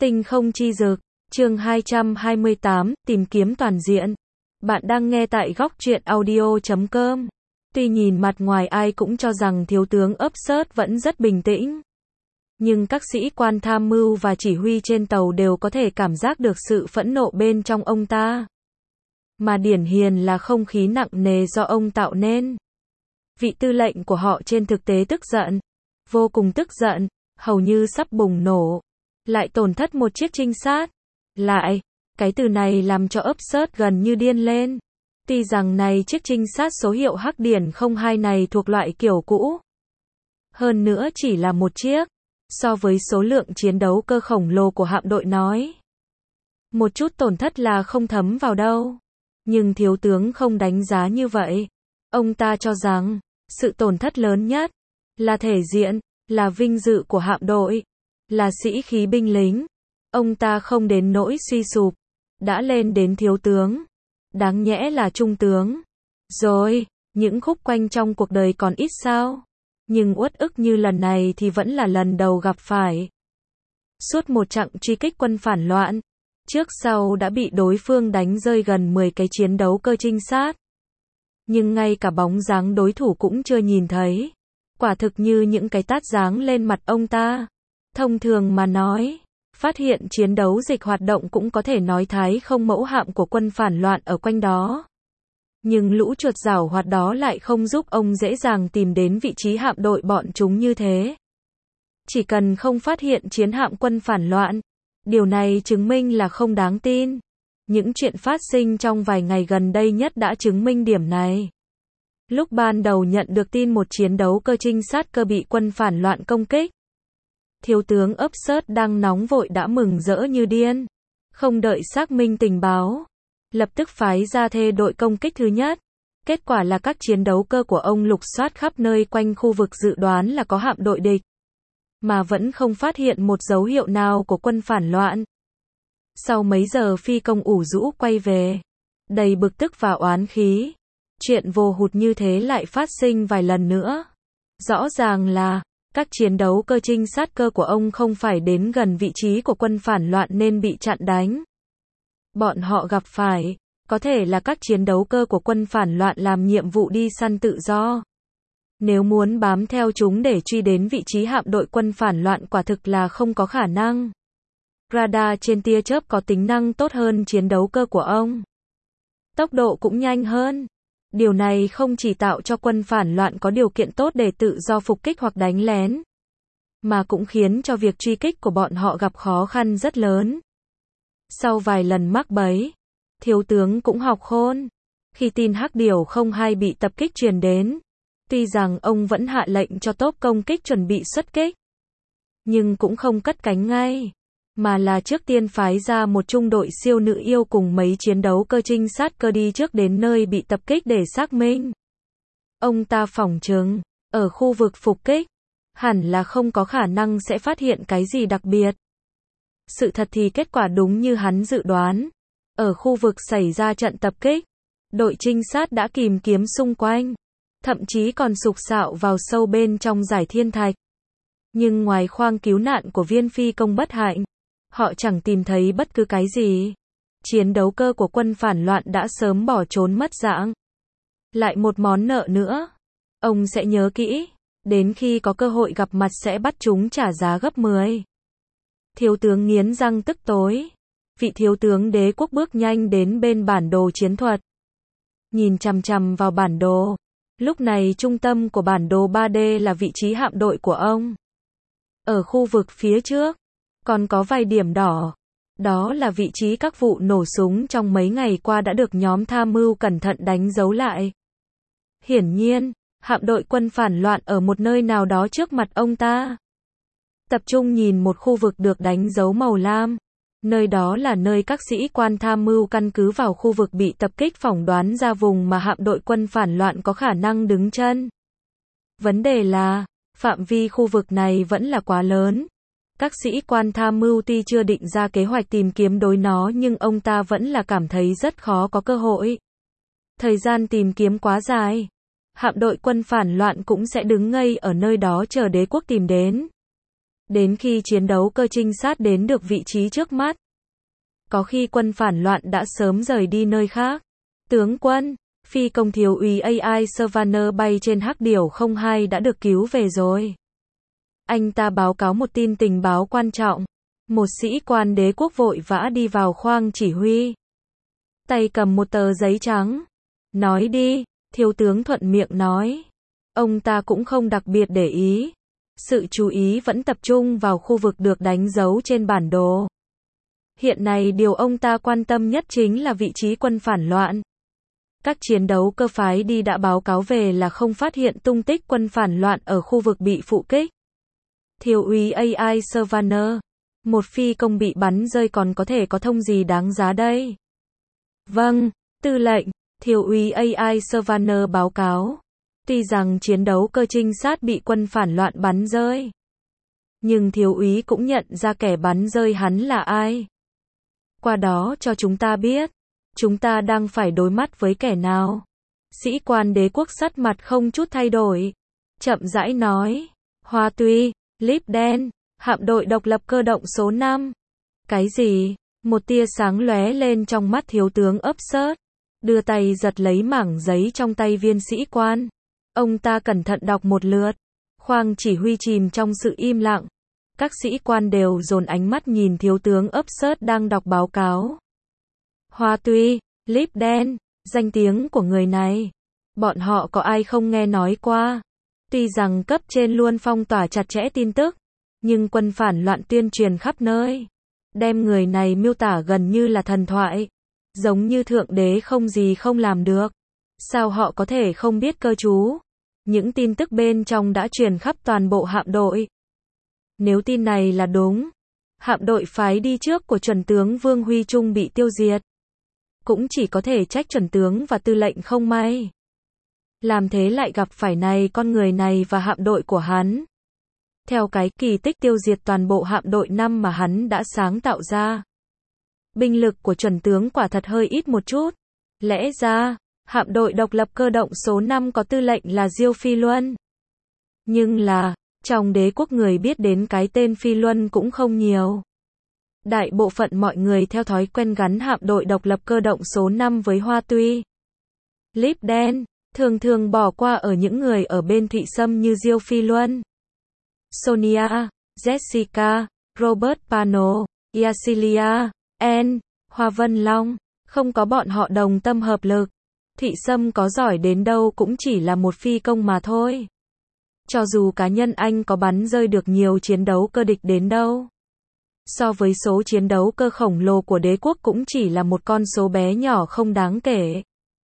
Tinh không chi dực, chương 228, tìm kiếm toàn diện. Bạn đang nghe tại góc truyện audio.com. Tuy nhìn mặt ngoài ai cũng cho rằng thiếu tướng Upsearch vẫn rất bình tĩnh, nhưng các sĩ quan tham mưu và chỉ huy trên tàu đều có thể cảm giác được sự phẫn nộ bên trong ông ta. Mà điển hiền là không khí nặng nề do ông tạo nên. Vị tư lệnh của họ trên thực tế tức giận, vô cùng tức giận, hầu như sắp bùng nổ. Lại tổn thất một chiếc trinh sát. Lại, cái từ này làm cho Upsearch gần như điên lên. Tuy rằng này chiếc trinh sát số hiệu Hắc Điển 02 này thuộc loại kiểu cũ. Hơn nữa chỉ là một chiếc. So với số lượng chiến đấu cơ khổng lồ của hạm đội nói, một chút tổn thất là không thấm vào đâu. Nhưng thiếu tướng không đánh giá như vậy. Ông ta cho rằng, sự tổn thất lớn nhất là thể diện, là vinh dự của hạm đội, là sĩ khí binh lính. Ông ta không đến nỗi suy sụp, đã lên đến thiếu tướng, đáng nhẽ là trung tướng. Rồi, những khúc quanh trong cuộc đời còn ít sao? Nhưng uất ức như lần này thì vẫn là lần đầu gặp phải. Suốt một chặng truy kích quân phản loạn, trước sau đã bị đối phương đánh rơi gần 10 cái chiến đấu cơ trinh sát. Nhưng ngay cả bóng dáng đối thủ cũng chưa nhìn thấy. Quả thực như những cái tát giáng lên mặt ông ta. Thông thường mà nói, phát hiện chiến đấu dịch hoạt động cũng có thể nói thái không mẫu hạm của quân phản loạn ở quanh đó. Nhưng lũ chuột giảo hoạt đó lại không giúp ông dễ dàng tìm đến vị trí hạm đội bọn chúng như thế. Chỉ cần không phát hiện chiến hạm quân phản loạn, điều này chứng minh là không đáng tin. Những chuyện phát sinh trong vài ngày gần đây nhất đã chứng minh điểm này. Lúc ban đầu nhận được tin một chiến đấu cơ trinh sát cơ bị quân phản loạn công kích, thiếu tướng Upsearch đang nóng vội đã mừng rỡ như điên. Không đợi xác minh tình báo, lập tức phái ra thê đội công kích thứ nhất. Kết quả là các chiến đấu cơ của ông lục soát khắp nơi quanh khu vực dự đoán là có hạm đội địch, mà vẫn không phát hiện một dấu hiệu nào của quân phản loạn. Sau mấy giờ phi công ủ rũ quay về, đầy bực tức và oán khí. Chuyện vô hụt như thế lại phát sinh vài lần nữa. Rõ ràng là các chiến đấu cơ trinh sát cơ của ông không phải đến gần vị trí của quân phản loạn nên bị chặn đánh. Bọn họ gặp phải, có thể là các chiến đấu cơ của quân phản loạn làm nhiệm vụ đi săn tự do. Nếu muốn bám theo chúng để truy đến vị trí hạm đội quân phản loạn quả thực là không có khả năng. Radar trên tia chớp có tính năng tốt hơn chiến đấu cơ của ông. Tốc độ cũng nhanh hơn. Điều này không chỉ tạo cho quân phản loạn có điều kiện tốt để tự do phục kích hoặc đánh lén, mà cũng khiến cho việc truy kích của bọn họ gặp khó khăn rất lớn. Sau vài lần mắc bẫy, thiếu tướng cũng học khôn. Khi tin Hắc Điểu 02 bị tập kích truyền đến, tuy rằng ông vẫn hạ lệnh cho tốp công kích chuẩn bị xuất kích, nhưng cũng không cất cánh ngay, mà là trước tiên phái ra một trung đội siêu nữ yêu cùng mấy chiến đấu cơ trinh sát cơ đi trước đến nơi bị tập kích để xác minh. Ông ta phỏng chừng, ở khu vực phục kích, hẳn là không có khả năng sẽ phát hiện cái gì đặc biệt. Sự thật thì kết quả đúng như hắn dự đoán. Ở khu vực xảy ra trận tập kích, đội trinh sát đã tìm kiếm xung quanh, thậm chí còn sục sạo vào sâu bên trong dải thiên thạch. Nhưng ngoài khoang cứu nạn của viên phi công bất hạnh, họ chẳng tìm thấy bất cứ cái gì. Chiến đấu cơ của quân phản loạn đã sớm bỏ trốn mất dạng. Lại một món nợ nữa. Ông sẽ nhớ kỹ, đến khi có cơ hội gặp mặt sẽ bắt chúng trả giá gấp 10. Thiếu tướng nghiến răng tức tối. Vị thiếu tướng đế quốc bước nhanh đến bên bản đồ chiến thuật. Nhìn chằm chằm vào bản đồ. Lúc này trung tâm của bản đồ 3D là vị trí hạm đội của ông. Ở khu vực phía trước, còn có vài điểm đỏ. Đó là vị trí các vụ nổ súng trong mấy ngày qua đã được nhóm tham mưu cẩn thận đánh dấu lại. Hiển nhiên, hạm đội quân phản loạn ở một nơi nào đó trước mặt ông ta. Tập trung nhìn một khu vực được đánh dấu màu lam. Nơi đó là nơi các sĩ quan tham mưu căn cứ vào khu vực bị tập kích phỏng đoán ra vùng mà hạm đội quân phản loạn có khả năng đứng chân. Vấn đề là, phạm vi khu vực này vẫn là quá lớn. Các sĩ quan tham mưu tuy chưa định ra kế hoạch tìm kiếm đối nó nhưng ông ta vẫn là cảm thấy rất khó có cơ hội. Thời gian tìm kiếm quá dài. Hạm đội quân phản loạn cũng sẽ đứng ngây ở nơi đó chờ đế quốc tìm đến. Đến khi chiến đấu cơ trinh sát đến được vị trí trước mắt, có khi quân phản loạn đã sớm rời đi nơi khác. Tướng quân, phi công thiếu úy AI Savannah bay trên Hắc Điểu 02 đã được cứu về rồi. Anh ta báo cáo một tin tình báo quan trọng. Một sĩ quan đế quốc vội vã đi vào khoang chỉ huy. Tay cầm một tờ giấy trắng. Nói đi, thiếu tướng thuận miệng nói. Ông ta cũng không đặc biệt để ý. Sự chú ý vẫn tập trung vào khu vực được đánh dấu trên bản đồ. Hiện nay điều ông ta quan tâm nhất chính là vị trí quân phản loạn. Các chiến đấu cơ phái đi đã báo cáo về là không phát hiện tung tích quân phản loạn ở khu vực bị phụ kích. Thiếu úy AI Savannah, một phi công bị bắn rơi còn có thể có thông gì đáng giá đây? Vâng, tư lệnh, thiếu úy AI Savannah báo cáo. Tuy rằng chiến đấu cơ trinh sát bị quân phản loạn bắn rơi, nhưng thiếu úy cũng nhận ra kẻ bắn rơi hắn là ai. Qua đó cho chúng ta biết, chúng ta đang phải đối mắt với kẻ nào. Sĩ quan đế quốc sắt mặt không chút thay đổi. Chậm rãi nói, Hoa Tuy, Líp đen, hạm đội độc lập cơ động số 5. Cái gì? Một tia sáng lóe lên trong mắt thiếu tướng Upshurt. Đưa tay giật lấy mảng giấy trong tay viên sĩ quan. Ông ta cẩn thận đọc một lượt. Khoang chỉ huy chìm trong sự im lặng. Các sĩ quan đều dồn ánh mắt nhìn thiếu tướng Upshurt đang đọc báo cáo. Hoa Tuy, Líp đen, danh tiếng của người này. Bọn họ có ai không nghe nói qua. Tuy rằng cấp trên luôn phong tỏa chặt chẽ tin tức, nhưng quân phản loạn tuyên truyền khắp nơi. Đem người này miêu tả gần như là thần thoại. Giống như thượng đế không gì không làm được. Sao họ có thể không biết cơ chú? Những tin tức bên trong đã truyền khắp toàn bộ hạm đội. Nếu tin này là đúng, hạm đội phái đi trước của chuẩn tướng Vương Huy Trung bị tiêu diệt. Cũng chỉ có thể trách chuẩn tướng và tư lệnh không may. Làm thế lại gặp phải này con người này và hạm đội của hắn. Theo cái kỳ tích tiêu diệt toàn bộ hạm đội 5 mà hắn đã sáng tạo ra. Binh lực của chuẩn tướng quả thật hơi ít một chút. Lẽ ra, hạm đội độc lập cơ động số 5 có tư lệnh là Diêu Phi Luân. Nhưng là, trong đế quốc người biết đến cái tên Phi Luân cũng không nhiều. Đại bộ phận mọi người theo thói quen gắn hạm đội độc lập cơ động số 5 với Hoa Tuy. Líp đen, thường thường bỏ qua ở những người ở bên Thụy Sâm như Diêu Phi Luân, Sonia, Jessica, Robert Pano, Yasilia, Anne, Hoa Vân Long. Không có bọn họ đồng tâm hợp lực, Thụy Sâm có giỏi đến đâu cũng chỉ là một phi công mà thôi. Cho dù cá nhân anh có bắn rơi được nhiều chiến đấu cơ địch đến đâu, so với số chiến đấu cơ khổng lồ của đế quốc cũng chỉ là một con số bé nhỏ không đáng kể.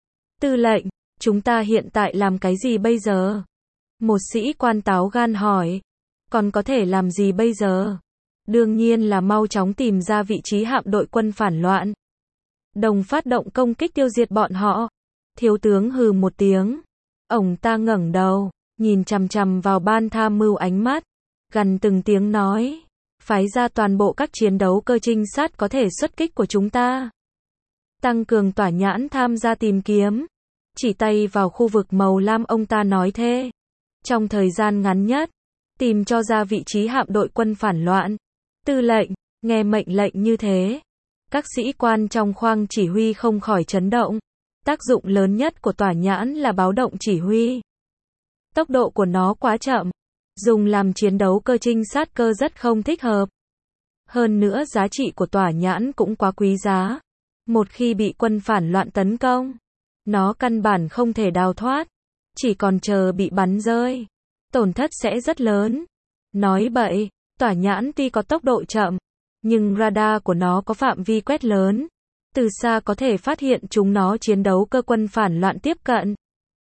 Tư lệnh, chúng ta hiện tại làm cái gì bây giờ? Một sĩ quan táo gan hỏi. Còn có thể làm gì bây giờ? Đương nhiên là mau chóng tìm ra vị trí hạm đội quân phản loạn. Đồng phát động công kích tiêu diệt bọn họ. Thiếu tướng hừ một tiếng. Ông ta ngẩng đầu, nhìn chằm chằm vào ban tham mưu ánh mắt. Gằn từng tiếng nói. Phái ra toàn bộ các chiến đấu cơ trinh sát có thể xuất kích của chúng ta. Tăng cường tỏa nhãn tham gia tìm kiếm. Chỉ tay vào khu vực màu lam ông ta nói thế. Trong thời gian ngắn nhất, tìm cho ra vị trí hạm đội quân phản loạn. Tư lệnh, nghe mệnh lệnh như thế. Các sĩ quan trong khoang chỉ huy không khỏi chấn động. Tác dụng lớn nhất của tỏa nhãn là báo động chỉ huy. Tốc độ của nó quá chậm. Dùng làm chiến đấu cơ trinh sát cơ rất không thích hợp. Hơn nữa giá trị của tỏa nhãn cũng quá quý giá. Một khi bị quân phản loạn tấn công, nó căn bản không thể đào thoát. Chỉ còn chờ bị bắn rơi. Tổn thất sẽ rất lớn. Nói bậy, tỏa nhãn tuy có tốc độ chậm, nhưng radar của nó có phạm vi quét lớn. Từ xa có thể phát hiện chúng nó chiến đấu cơ quân phản loạn tiếp cận.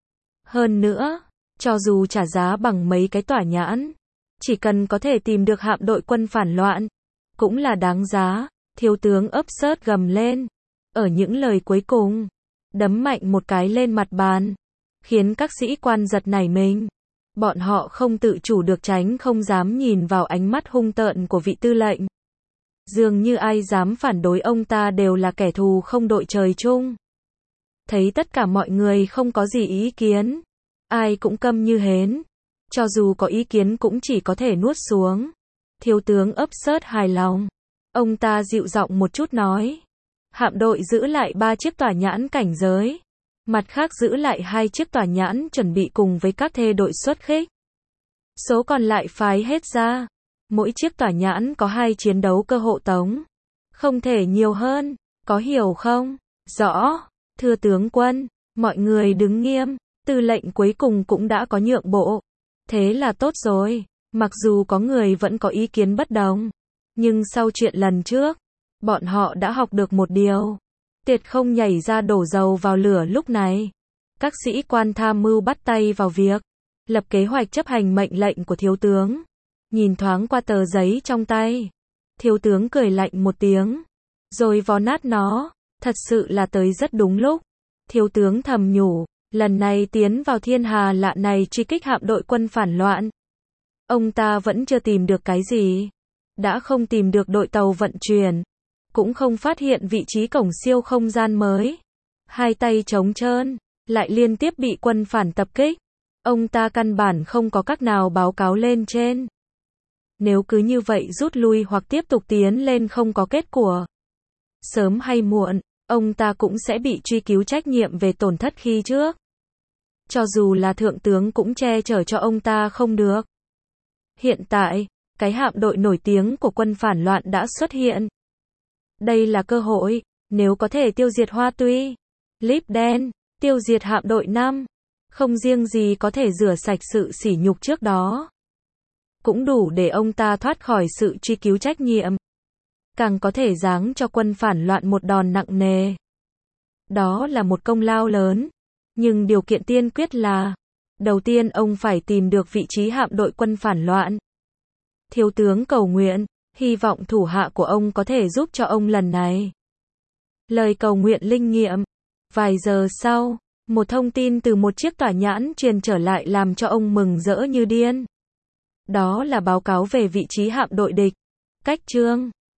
Hơn nữa, cho dù trả giá bằng mấy cái tỏa nhãn, chỉ cần có thể tìm được hạm đội quân phản loạn, cũng là đáng giá. Thiếu tướng Upshurt gầm lên. Ở những lời cuối cùng, đấm mạnh một cái lên mặt bàn, khiến các sĩ quan giật nảy mình. Bọn họ không tự chủ được tránh không dám nhìn vào ánh mắt hung tợn của vị tư lệnh. Dường như ai dám phản đối ông ta đều là kẻ thù không đội trời chung. Thấy tất cả mọi người không có gì ý kiến, ai cũng câm như hến. Cho dù có ý kiến cũng chỉ có thể nuốt xuống. Thiếu tướng Upshurt hài lòng. Ông ta dịu giọng một chút nói. Hạm đội giữ lại 3 chiếc tỏa nhãn cảnh giới. Mặt khác giữ lại 2 chiếc tỏa nhãn chuẩn bị cùng với các thê đội xuất kích. Số còn lại phái hết ra. Mỗi chiếc tỏa nhãn có 2 chiến đấu cơ hộ tống. Không thể nhiều hơn, có hiểu không? Rõ, thưa tướng quân, mọi người đứng nghiêm, tư lệnh cuối cùng cũng đã có nhượng bộ. Thế là tốt rồi, mặc dù có người vẫn có ý kiến bất đồng. Nhưng sau chuyện lần trước, bọn họ đã học được một điều. Tiệt không nhảy ra đổ dầu vào lửa lúc này. Các sĩ quan tham mưu bắt tay vào việc, lập kế hoạch chấp hành mệnh lệnh của thiếu tướng. Nhìn thoáng qua tờ giấy trong tay, thiếu tướng cười lạnh một tiếng, rồi vò nát nó, thật sự là tới rất đúng lúc. Thiếu tướng thầm nhủ, lần này tiến vào thiên hà lạ này truy kích hạm đội quân phản loạn. Ông ta vẫn chưa tìm được cái gì. Đã không tìm được đội tàu vận chuyển, cũng không phát hiện vị trí cổng siêu không gian mới. Hai tay trống trơn, lại liên tiếp bị quân phản tập kích. Ông ta căn bản không có cách nào báo cáo lên trên. Nếu cứ như vậy rút lui hoặc tiếp tục tiến lên không có kết quả, sớm hay muộn, ông ta cũng sẽ bị truy cứu trách nhiệm về tổn thất khi trước. Cho dù là thượng tướng cũng che chở cho ông ta không được. Hiện tại, cái hạm đội nổi tiếng của quân phản loạn đã xuất hiện. Đây là cơ hội, nếu có thể tiêu diệt Hoa Tuy, Líp Đen, tiêu diệt hạm đội 5, không riêng gì có thể rửa sạch sự sỉ nhục trước đó, cũng đủ để ông ta thoát khỏi sự truy cứu trách nhiệm. Càng có thể giáng cho quân phản loạn một đòn nặng nề. Đó là một công lao lớn, nhưng điều kiện tiên quyết là, đầu tiên ông phải tìm được vị trí hạm đội quân phản loạn. Thiếu tướng cầu nguyện, hy vọng thủ hạ của ông có thể giúp cho ông lần này. Lời cầu nguyện linh nghiệm. Vài giờ sau, một thông tin từ một chiếc tỏa nhãn truyền trở lại làm cho ông mừng rỡ như điên. Đó là báo cáo về vị trí hạm đội địch. Cách chương